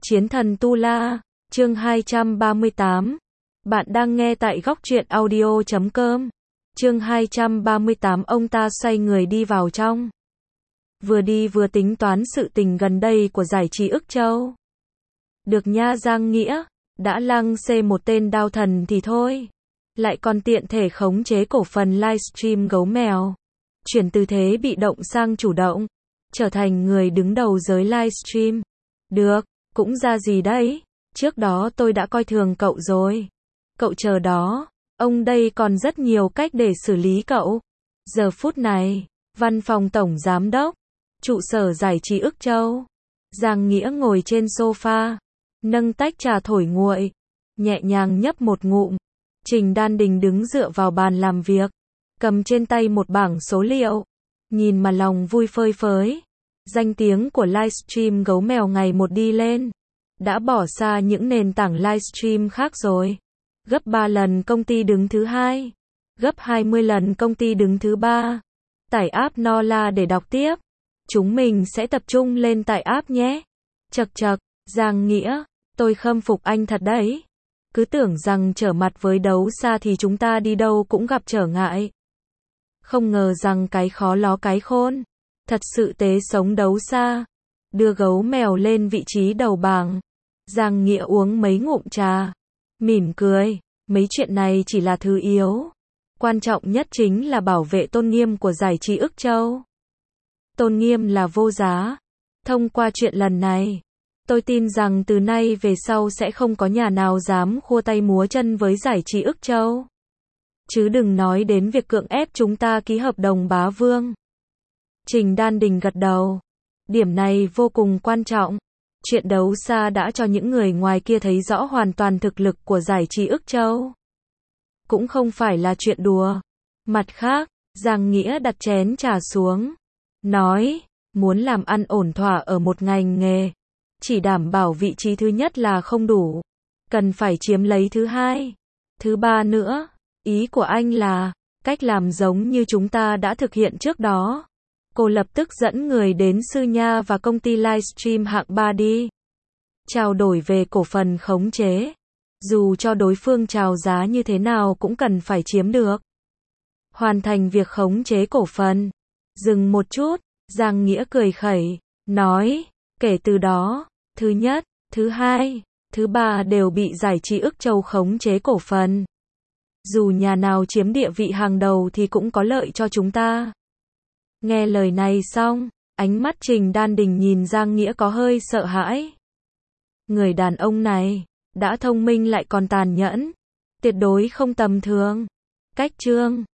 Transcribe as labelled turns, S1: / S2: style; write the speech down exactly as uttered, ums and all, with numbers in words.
S1: Chiến thần Tu La, chương hai trăm ba mươi tám. Bạn đang nghe tại góc truyện audio chấm com. Chương hai trăm ba mươi tám. Ông ta xoay người đi vào trong. Vừa đi vừa tính toán sự tình gần đây của giải trí Ức Châu. Được nha Giang Nghĩa, đã lăng xê một tên đao thần thì thôi. Lại còn tiện thể khống chế cổ phần livestream gấu mèo. Chuyển từ thế bị động sang chủ động. Trở thành người đứng đầu giới livestream. Được, cũng ra gì đấy. Trước đó tôi đã coi thường cậu rồi. Cậu chờ đó, ông đây còn rất nhiều cách để xử lý cậu. Giờ phút này, văn phòng tổng giám đốc, trụ sở giải trí Ức Châu. Giang Nghĩa ngồi trên sofa, nâng tách trà thổi nguội, nhẹ nhàng nhấp một ngụm. Trình Đan Đình đứng dựa vào bàn làm việc, cầm trên tay một bảng số liệu, nhìn mà lòng vui phơi phới. Danh tiếng của livestream gấu mèo ngày một đi lên, đã bỏ xa những nền tảng livestream khác rồi. Gấp ba lần công ty đứng thứ hai, gấp hai mươi lần công ty đứng thứ ba. Tải app Nola để đọc tiếp. Chúng mình sẽ tập trung lên tải app nhé. Chậc chậc, Giang Nghĩa, tôi khâm phục anh thật đấy. Cứ tưởng rằng trở mặt với đấu xa thì chúng ta đi đâu cũng gặp trở ngại. Không ngờ rằng cái khó ló cái khôn. Thật sự tế sống đấu xa. Đưa gấu mèo lên vị trí đầu bảng. Giang Nghĩa uống mấy ngụm trà, mỉm cười. Mấy chuyện này chỉ là thứ yếu. Quan trọng nhất chính là bảo vệ tôn nghiêm của giải trí Ức Châu. Tôn nghiêm là vô giá. Thông qua chuyện lần này, tôi tin rằng từ nay về sau sẽ không có nhà nào dám khua tay múa chân với giải trí Ức Châu. Chứ đừng nói đến việc cưỡng ép chúng ta ký hợp đồng bá vương. Trình Đan Đình gật đầu. Điểm này vô cùng quan trọng. Chuyện đấu xa đã cho những người ngoài kia thấy rõ hoàn toàn thực lực của giải trí Ức Châu. Cũng không phải là chuyện đùa. Mặt khác, Giang Nghĩa đặt chén trà xuống, nói, muốn làm ăn ổn thỏa ở một ngành nghề, chỉ đảm bảo vị trí thứ nhất là không đủ. Cần phải chiếm lấy thứ hai, thứ ba nữa. Ý của anh là, cách làm giống như chúng ta đã thực hiện trước đó. Cô lập tức dẫn người đến Sư Nha và công ty livestream hạng ba đi. Trao đổi về cổ phần khống chế. Dù cho đối phương chào giá như thế nào cũng cần phải chiếm được. Hoàn thành việc khống chế cổ phần. Dừng một chút, Giang Nghĩa cười khẩy, nói, kể từ đó, thứ nhất, thứ hai, thứ ba đều bị giải trí Ức Châu khống chế cổ phần. Dù nhà nào chiếm địa vị hàng đầu thì cũng có lợi cho chúng ta. Nghe lời này xong, ánh mắt Trình Đan Đình nhìn Giang Nghĩa có hơi sợ hãi. Người đàn ông này, đã thông minh lại còn tàn nhẫn. Tuyệt đối không tầm thường. Cách chương